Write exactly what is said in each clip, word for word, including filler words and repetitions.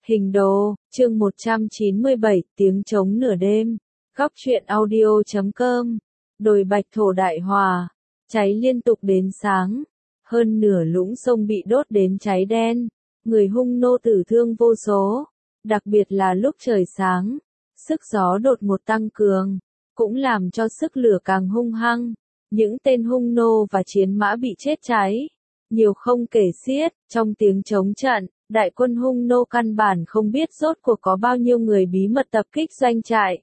Hình đồ, chương một trăm chín mươi bảy, tiếng trống nửa đêm. Góc truyện audio chấm com. Đồi Bạch Thổ đại hòa. Cháy liên tục đến sáng. Hơn nửa lũng sông bị đốt đến cháy đen. Người hung nô tử thương vô số. Đặc biệt là lúc trời sáng. Sức gió đột ngột tăng cường. Cũng làm cho sức lửa càng hung hăng. Những tên hung nô và chiến mã bị chết cháy. Nhiều không kể xiết, trong tiếng trống trận. Đại quân hung nô căn bản không biết rốt cuộc có bao nhiêu người bí mật tập kích doanh trại.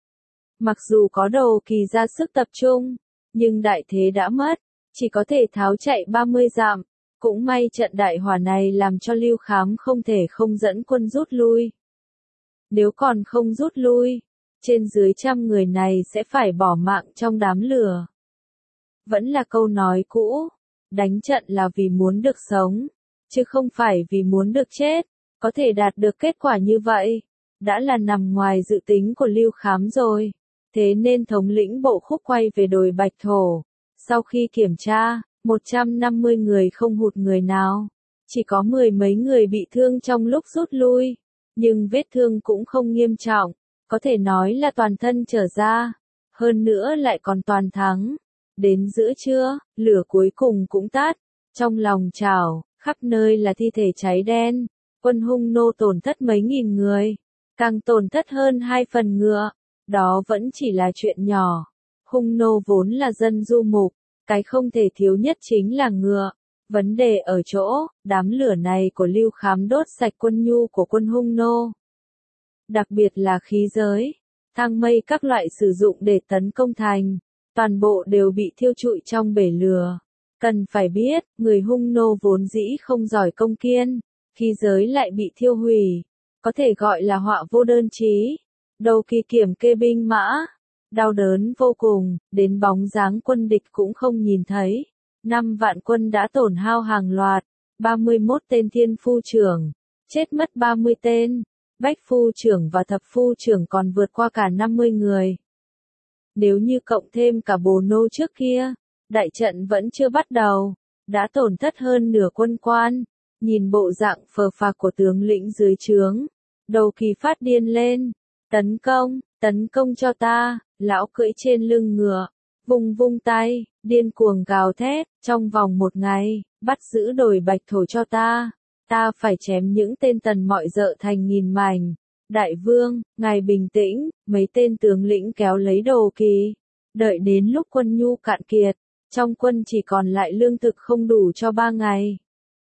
Mặc dù có đầu kỳ ra sức tập trung, nhưng đại thế đã mất, chỉ có thể tháo chạy ba mươi dặm. Cũng may trận đại hỏa này làm cho Lưu Khám không thể không dẫn quân rút lui. Nếu còn không rút lui, trên dưới trăm người này sẽ phải bỏ mạng trong đám lửa. Vẫn là câu nói cũ, đánh trận là vì muốn được sống, chứ không phải vì muốn được chết. Có thể đạt được kết quả như vậy, đã là nằm ngoài dự tính của Lưu Khám rồi. Thế nên thống lĩnh bộ khúc quay về đồi Bạch Thổ. Sau khi kiểm tra, một trăm năm mươi người không hụt người nào. Chỉ có mười mấy người bị thương trong lúc rút lui. Nhưng vết thương cũng không nghiêm trọng. Có thể nói là toàn thân trở ra. Hơn nữa lại còn toàn thắng. Đến giữa trưa, lửa cuối cùng cũng tắt. Trong lòng chảo, khắp nơi là thi thể cháy đen. Quân hung nô tổn thất mấy nghìn người. Càng tổn thất hơn hai phần ngựa. Đó vẫn chỉ là chuyện nhỏ. Hung nô vốn là dân du mục. Cái không thể thiếu nhất chính là ngựa. Vấn đề ở chỗ, đám lửa này của Lưu Khám đốt sạch quân nhu của quân hung nô. Đặc biệt là khí giới, thang mây các loại sử dụng để tấn công thành. Toàn bộ đều bị thiêu trụi trong bể lửa. Cần phải biết, người hung nô vốn dĩ không giỏi công kiên. Khí giới lại bị thiêu hủy. Có thể gọi là họa vô đơn chí. Đầu kỳ kiểm kê binh mã. Đau đớn vô cùng, đến bóng dáng quân địch cũng không nhìn thấy. Năm vạn quân đã tổn hao hàng loạt. ba mươi mốt tên thiên phu trưởng. Chết mất ba mươi tên. Bách phu trưởng và thập phu trưởng còn vượt qua cả năm mươi người. Nếu như cộng thêm cả bồ nô trước kia, đại trận vẫn chưa bắt đầu. Đã tổn thất hơn nửa quân quan. Nhìn bộ dạng phờ phạc của tướng lĩnh dưới trướng. Đầu kỳ phát điên lên. Tấn công, tấn công cho ta, lão cưỡi trên lưng ngựa, vung vung tay, điên cuồng gào thét, trong vòng một ngày, bắt giữ đồi Bạch Thổ cho ta, ta phải chém những tên tần mọi dợ thành nghìn mảnh. Đại vương, ngài bình tĩnh, mấy tên tướng lĩnh kéo lấy đầu kỳ, đợi đến lúc quân nhu cạn kiệt, trong quân chỉ còn lại lương thực không đủ cho ba ngày.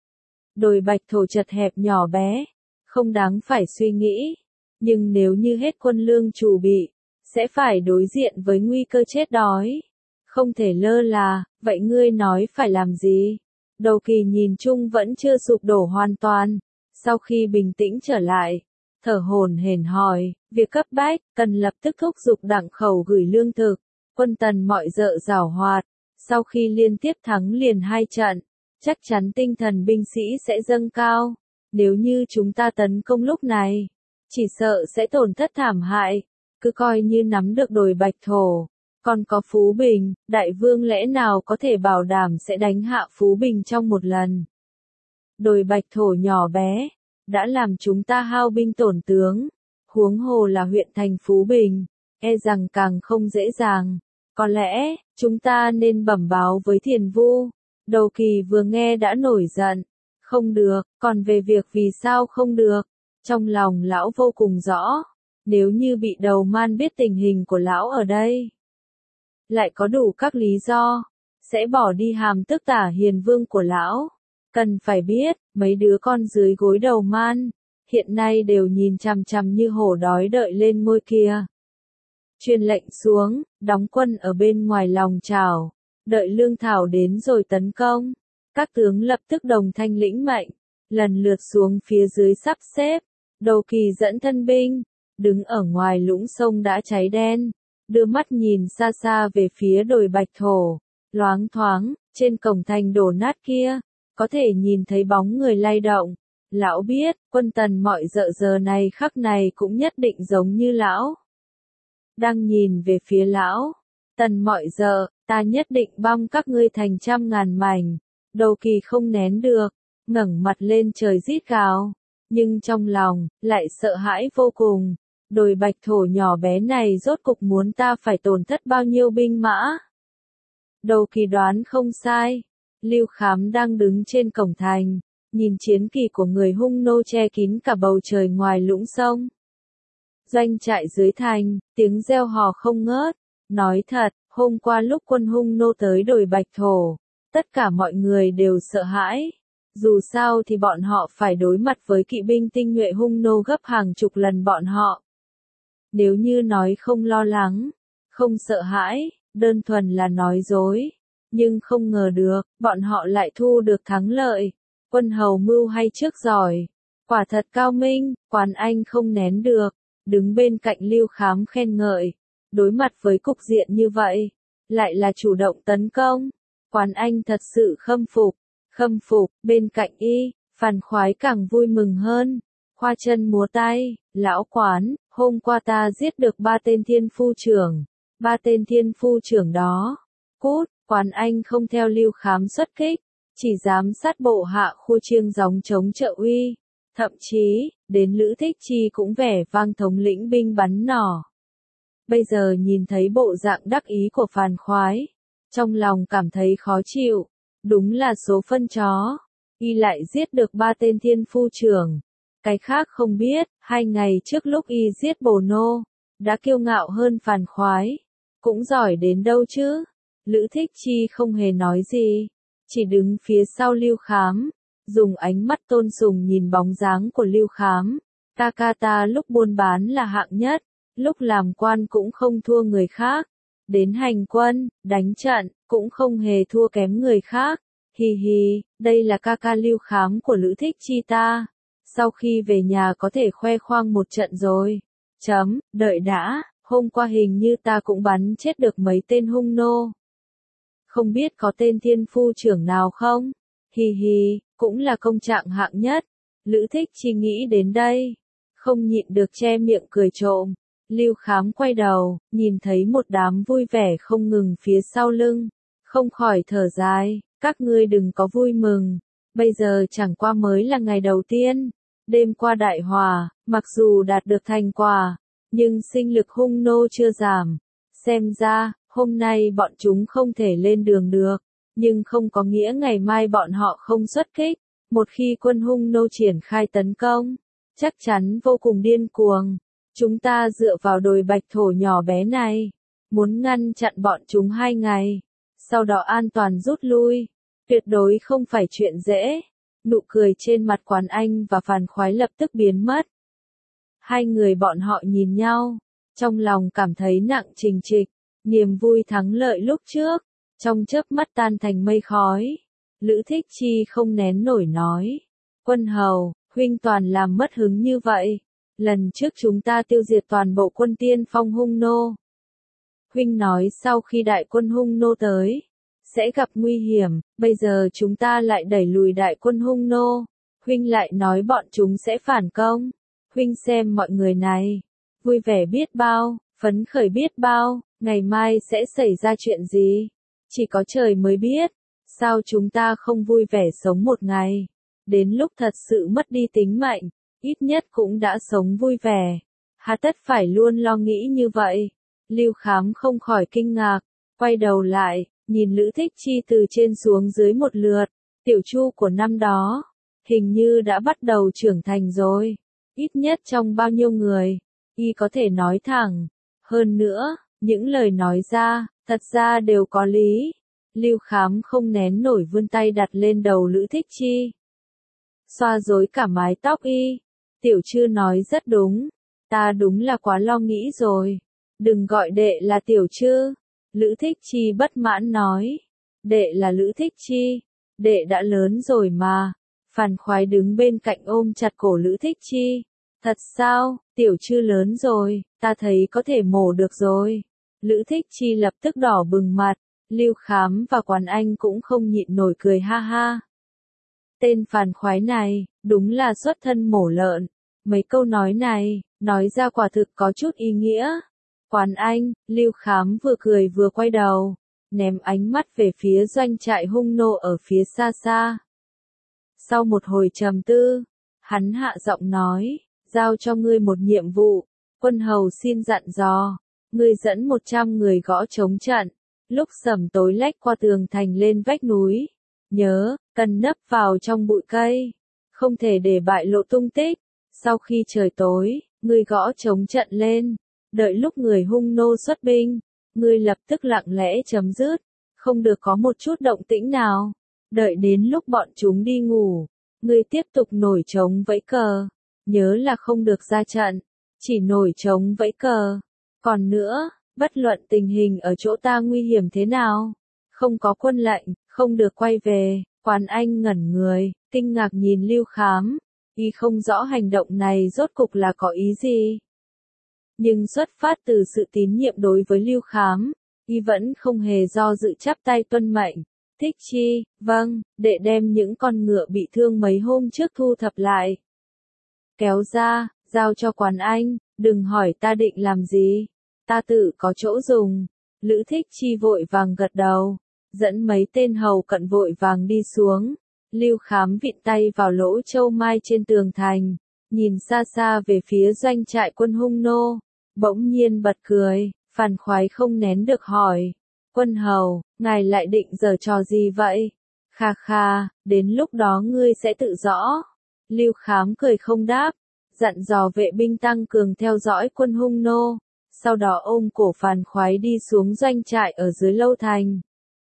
Đồi Bạch Thổ chật hẹp nhỏ bé, không đáng phải suy nghĩ. Nhưng nếu như hết quân lương chủ bị, sẽ phải đối diện với nguy cơ chết đói. Không thể lơ là, vậy ngươi nói phải làm gì? Đầu kỳ nhìn chung vẫn chưa sụp đổ hoàn toàn. Sau khi bình tĩnh trở lại, thở hổn hển hỏi, việc cấp bách, cần lập tức thúc giục Đặng Khẩu gửi lương thực. Quân Tần mọi dợ giảo hoạt, sau khi liên tiếp thắng liền hai trận, chắc chắn tinh thần binh sĩ sẽ dâng cao. Nếu như chúng ta tấn công lúc này, chỉ sợ sẽ tổn thất thảm hại, cứ coi như nắm được đồi Bạch Thổ. Còn có Phú Bình, đại vương lẽ nào có thể bảo đảm sẽ đánh hạ Phú Bình trong một lần. Đồi Bạch Thổ nhỏ bé, đã làm chúng ta hao binh tổn tướng, huống hồ là huyện thành Phú Bình, e rằng càng không dễ dàng. Có lẽ, chúng ta nên bẩm báo với Thiền Vu. Đầu kỳ vừa nghe đã nổi giận. Không được, còn về việc vì sao không được. Trong lòng lão vô cùng rõ, nếu như bị Đầu Man biết tình hình của lão ở đây, lại có đủ các lý do, sẽ bỏ đi hàm tước tả hiền vương của lão. Cần phải biết, mấy đứa con dưới gối Đầu Man, hiện nay đều nhìn chằm chằm như hổ đói đợi lên ngôi kia. Truyền lệnh xuống, đóng quân ở bên ngoài lòng chảo, đợi lương thảo đến rồi tấn công. Các tướng lập tức đồng thanh lĩnh mệnh, lần lượt xuống phía dưới sắp xếp. Đầu kỳ dẫn thân binh, đứng ở ngoài lũng sông đã cháy đen, đưa mắt nhìn xa xa về phía đồi Bạch Thổ, loáng thoáng, trên cổng thành đổ nát kia, có thể nhìn thấy bóng người lay động. Lão biết, quân Tần mọi dợ giờ này khắc này cũng nhất định giống như lão. Đang nhìn về phía lão, Tần mọi dợ, ta nhất định băm các ngươi thành trăm ngàn mảnh. Đầu kỳ không nén được, ngẩng mặt lên trời rít gào. nhưng trong lòng, lại sợ hãi vô cùng. Đồi bạch thổ nhỏ bé này rốt cục muốn ta phải tổn thất bao nhiêu binh mã. Đầu kỳ đoán không sai, Lưu Khám đang đứng trên cổng thành, nhìn chiến kỳ của người Hung nô che kín cả bầu trời ngoài lũng sông. Doanh trại dưới thành, tiếng reo hò không ngớt. Nói thật, hôm qua lúc quân Hung nô tới đồi bạch thổ, tất cả mọi người đều sợ hãi. Dù sao thì bọn họ phải đối mặt với kỵ binh tinh nhuệ Hung nô gấp hàng chục lần bọn họ. Nếu như nói không lo lắng, không sợ hãi, đơn thuần là nói dối. Nhưng không ngờ được, bọn họ lại thu được thắng lợi. Quân hầu mưu hay trước giỏi. Quả thật cao minh, Quán Anh không nén được. Đứng bên cạnh Lưu Khám khen ngợi. Đối mặt với cục diện như vậy, lại là chủ động tấn công. Quán Anh thật sự khâm phục. Khâm phục, bên cạnh y, Phan Khoái càng vui mừng hơn. Khoa chân múa tay, lão Quán, hôm qua ta giết được ba tên thiên phu trưởng. Ba tên thiên phu trưởng đó. Cút, Quán Anh không theo Lưu Khám xuất kích, chỉ dám sát bộ hạ khu chiêng gióng chống trợ uy. Thậm chí, đến Lữ Thích Chi cũng vẻ vang thống lĩnh binh bắn nỏ. Bây giờ nhìn thấy bộ dạng đắc ý của Phan Khoái, trong lòng cảm thấy khó chịu. Đúng là số phân chó. Y lại giết được ba tên thiên phu trưởng. Cái khác không biết, hai ngày trước lúc y giết Bồ Nô, đã kiêu ngạo hơn Phan Khoái. Cũng giỏi đến đâu chứ. Lữ Thích Chi không hề nói gì, chỉ đứng phía sau Lưu Khám, dùng ánh mắt tôn sùng nhìn bóng dáng của Lưu Khám. Ta ca ta lúc buôn bán là hạng nhất, lúc làm quan cũng không thua người khác. Đến hành quân, đánh trận, cũng không hề thua kém người khác. Hi hi, đây là ca ca Lưu Khám của Lữ Thích Chi ta. Sau khi về nhà có thể khoe khoang một trận rồi. Chấm, đợi đã, hôm qua hình như ta cũng bắn chết được mấy tên Hung nô. Không biết có tên thiên phu trưởng nào không? Hi hi, cũng là công trạng hạng nhất. Lữ Thích Chi nghĩ đến đây, không nhịn được che miệng cười trộm. Lưu Khám quay đầu, nhìn thấy một đám vui vẻ không ngừng phía sau lưng, không khỏi thở dài, các ngươi đừng có vui mừng, bây giờ chẳng qua mới là ngày đầu tiên, đêm qua đại hòa, mặc dù đạt được thành quả, nhưng sinh lực Hung nô chưa giảm, xem ra, hôm nay bọn chúng không thể lên đường được, nhưng không có nghĩa ngày mai bọn họ không xuất kích, một khi quân Hung nô triển khai tấn công, chắc chắn vô cùng điên cuồng. Chúng ta dựa vào đồi bạch thổ nhỏ bé này, muốn ngăn chặn bọn chúng hai ngày, sau đó an toàn rút lui, tuyệt đối không phải chuyện dễ. Nụ cười trên mặt Quán Anh và Phan Khoái lập tức biến mất. Hai người bọn họ nhìn nhau, trong lòng cảm thấy nặng trịch trịch, niềm vui thắng lợi lúc trước, trong chớp mắt tan thành mây khói. Lữ Thích Chi không nén nổi nói, quân hầu, huynh toàn làm mất hứng như vậy. Lần trước chúng ta tiêu diệt toàn bộ quân tiên phong Hung nô. Huynh nói sau khi đại quân Hung nô tới, sẽ gặp nguy hiểm, bây giờ chúng ta lại đẩy lùi đại quân Hung nô. Huynh lại nói bọn chúng sẽ phản công. Huynh xem mọi người này, vui vẻ biết bao, phấn khởi biết bao, ngày mai sẽ xảy ra chuyện gì? Chỉ có trời mới biết, sao chúng ta không vui vẻ sống một ngày, đến lúc thật sự mất đi tính mệnh. Ít nhất cũng đã sống vui vẻ. Hà tất phải luôn lo nghĩ như vậy. Lưu Khám không khỏi kinh ngạc, quay đầu lại, nhìn Lữ Thích Chi từ trên xuống dưới một lượt. Tiểu Chu của năm đó, hình như đã bắt đầu trưởng thành rồi. Ít nhất trong bao nhiêu người, y có thể nói thẳng. Hơn nữa, những lời nói ra, thật ra đều có lý. Lưu Khám không nén nổi vươn tay đặt lên đầu Lữ Thích Chi, xoa rối cả mái tóc y. Tiểu Chư nói rất đúng, ta đúng là quá lo nghĩ rồi. Đừng gọi đệ là Tiểu Chư. Lữ Thích Chi bất mãn nói. Đệ là Lữ Thích Chi, đệ đã lớn rồi mà. Phan Khoái đứng bên cạnh ôm chặt cổ Lữ Thích Chi. Thật sao, Tiểu Chư lớn rồi, ta thấy có thể mổ được rồi. Lữ Thích Chi lập tức đỏ bừng mặt, Lưu Khám và Quán Anh cũng không nhịn nổi cười ha ha. Tên Phan Khoái này, đúng là xuất thân mổ lợn. Mấy câu nói này, nói ra quả thực có chút ý nghĩa. Quán Anh, Lưu Khám vừa cười vừa quay đầu, ném ánh mắt về phía doanh trại Hung nô ở phía xa xa. Sau một hồi trầm tư, Hắn hạ giọng nói, giao cho ngươi một nhiệm vụ, quân hầu xin dặn dò, ngươi dẫn một trăm người gõ trống trận, lúc sẩm tối lách qua tường thành lên vách núi, nhớ, cần nấp vào trong bụi cây, không thể để bại lộ tung tích, sau khi trời tối, ngươi gõ trống trận lên, đợi lúc người hung nô xuất binh, ngươi lập tức lặng lẽ chấm dứt, không được có một chút động tĩnh nào, đợi đến lúc bọn chúng đi ngủ, ngươi tiếp tục nổi trống vẫy cờ, nhớ là không được ra trận, chỉ nổi trống vẫy cờ, còn nữa, bất luận tình hình ở chỗ ta nguy hiểm thế nào, không có quân lệnh, không được quay về. Quán Anh ngẩn người, kinh ngạc nhìn Lưu Khám, y không rõ hành động này rốt cục là có ý gì. Nhưng xuất phát từ sự tín nhiệm đối với Lưu Khám, y vẫn không hề do dự chắp tay tuân mệnh. Thích chi, vâng, đệ đem những con ngựa bị thương mấy hôm trước thu thập lại. Kéo ra, giao cho Quán Anh, đừng hỏi ta định làm gì, ta tự có chỗ dùng. Lữ Thích Chi vội vàng gật đầu, dẫn mấy tên hầu cận vội vàng đi xuống. Lưu Khám vịn tay vào lỗ châu mai trên tường thành, nhìn xa xa về phía doanh trại quân hung nô, bỗng nhiên bật cười, phàn khoái không nén được hỏi. Quân hầu, ngài lại định giở trò gì vậy? Kha kha, đến lúc đó ngươi sẽ tự rõ. Lưu Khám cười không đáp, dặn dò vệ binh tăng cường theo dõi quân hung nô, sau đó ôm cổ phàn khoái đi xuống doanh trại ở dưới lâu thành.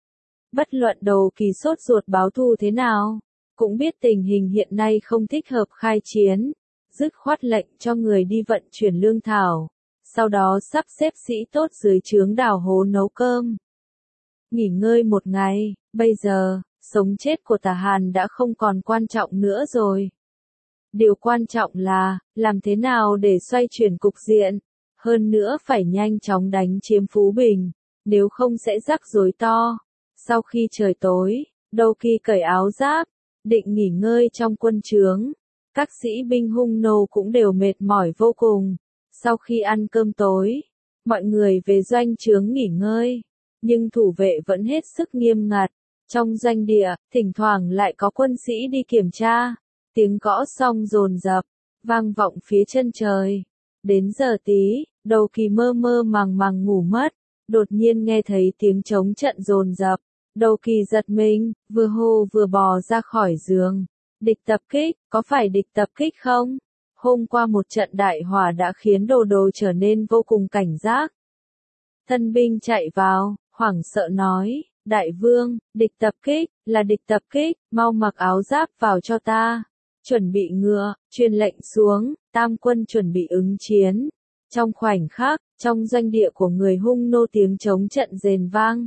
Bất luận Đầu Kỳ sốt ruột báo thù thế nào, cũng biết tình hình hiện nay không thích hợp khai chiến, dứt khoát lệnh cho người đi vận chuyển lương thảo, sau đó sắp xếp sĩ tốt dưới trướng đào hố nấu cơm. Nghỉ ngơi một ngày, bây giờ, sống chết của Tả Hàn đã không còn quan trọng nữa rồi. Điều quan trọng là, làm thế nào để xoay chuyển cục diện, hơn nữa phải nhanh chóng đánh chiếm Phú Bình, nếu không sẽ rắc rối to. Sau khi trời tối, Đầu Kỳ cởi áo giáp, định nghỉ ngơi trong quân trướng. Các sĩ binh hung nô cũng đều mệt mỏi vô cùng. Sau khi ăn cơm tối, mọi người về doanh trướng nghỉ ngơi, nhưng thủ vệ vẫn hết sức nghiêm ngặt. Trong doanh địa, thỉnh thoảng lại có quân sĩ đi kiểm tra, tiếng gõ song dồn dập, vang vọng phía chân trời. Đến giờ tí, Đầu Kỳ mơ mơ màng màng ngủ mất, đột nhiên nghe thấy tiếng trống trận dồn dập. Đầu Kỳ giật mình, vừa hô vừa bò ra khỏi giường. Địch tập kích, có phải địch tập kích không? Hôm qua một trận đại hỏa đã khiến Đồ Đồ trở nên vô cùng cảnh giác. Thân binh chạy vào, hoảng sợ nói, đại vương, địch tập kích, là địch tập kích, mau mặc áo giáp vào cho ta. Chuẩn bị ngựa, truyền lệnh xuống, tam quân chuẩn bị ứng chiến. Trong khoảnh khắc, trong doanh địa của người hung nô tiếng trống trận rền vang.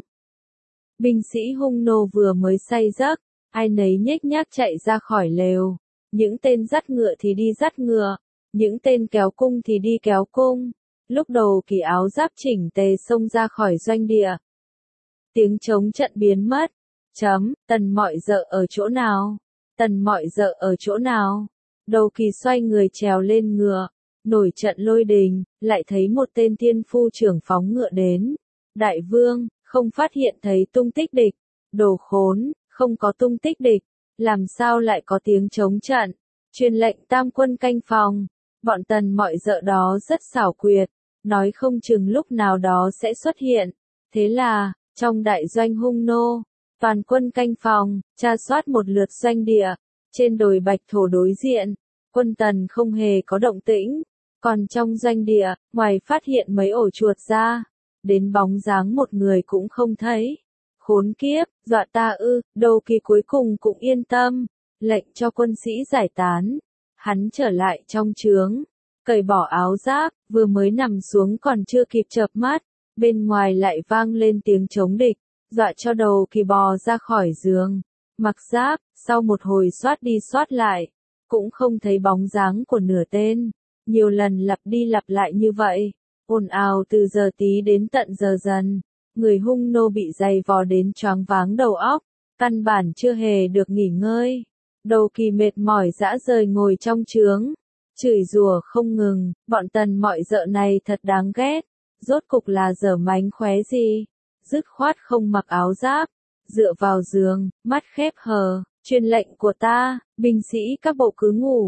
Binh sĩ hung nô vừa mới say giấc, ai nấy nhếch nhác chạy ra khỏi lều. Những tên dắt ngựa thì đi dắt ngựa, những tên kéo cung thì đi kéo cung. Lúc Đầu Kỳ áo giáp chỉnh tề xông ra khỏi doanh địa. Tiếng trống trận biến mất. Chấm, Tần Mọi Dợ ở chỗ nào? Tần Mọi Dợ ở chỗ nào? Đầu Kỳ xoay người trèo lên ngựa, nổi trận lôi đình, lại thấy một tên tiên phu trưởng phóng ngựa đến. Đại vương, không phát hiện thấy tung tích địch. Đồ khốn, không có tung tích địch, làm sao lại có tiếng trống trận? Truyền lệnh tam quân canh phòng. Bọn Tần Mọi Dợ đó rất xảo quyệt, nói không chừng lúc nào đó sẽ xuất hiện. Thế là, trong đại doanh hung nô, toàn quân canh phòng, tra soát một lượt doanh địa. Trên đồi Bạch Thổ đối diện, quân Tần không hề có động tĩnh. Còn trong doanh địa, ngoài phát hiện mấy ổ chuột ra, đến bóng dáng một người cũng không thấy. Khốn kiếp, dọa ta ư, Đầu Kỳ cuối cùng cũng yên tâm, lệnh cho quân sĩ giải tán. Hắn trở lại trong trướng, cởi bỏ áo giáp, vừa mới nằm xuống còn chưa kịp chợp mắt, bên ngoài lại vang lên tiếng trống địch, dọa cho Đầu Kỳ bò ra khỏi giường, mặc giáp, sau một hồi soát đi soát lại, cũng không thấy bóng dáng của nửa tên. Nhiều lần lặp đi lặp lại như vậy, ồn ào từ giờ tí đến tận giờ dần. Người hung nô bị dày vò đến choáng váng đầu óc, căn bản chưa hề được nghỉ ngơi. Đầu Kỳ mệt mỏi dã rời ngồi trong trướng, chửi rủa không ngừng, bọn Tần Mọi Dợ này thật đáng ghét, rốt cục là dở mánh khóe gì, dứt khoát không mặc áo giáp, dựa vào giường, mắt khép hờ, truyền lệnh của ta, binh sĩ các bộ cứ ngủ,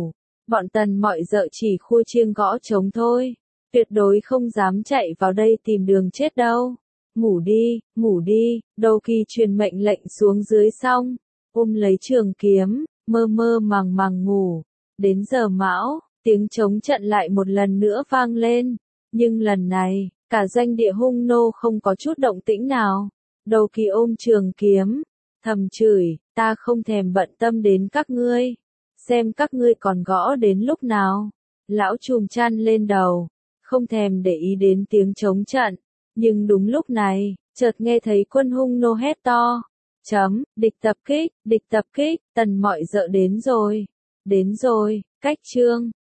Bọn tần mọi dợ chỉ khua chiêng gõ trống thôi. Tuyệt đối không dám chạy vào đây tìm đường chết đâu. Ngủ đi, ngủ đi, Đầu Kỳ truyền mệnh lệnh xuống dưới xong, ôm lấy trường kiếm, mơ mơ màng màng ngủ. Đến giờ mão, tiếng trống trận lại một lần nữa vang lên, nhưng lần này, cả doanh địa hung nô không có chút động tĩnh nào. Đầu Kỳ ôm trường kiếm, thầm chửi, ta không thèm bận tâm đến các ngươi, xem các ngươi còn gõ đến lúc nào. Lão trùm chăn lên đầu, không thèm để ý đến tiếng trống trận, nhưng đúng lúc này, chợt nghe thấy quân hung nô hét to, chấm, địch tập kích, địch tập kích, tần mọi dợ đến rồi, đến rồi, cách trương.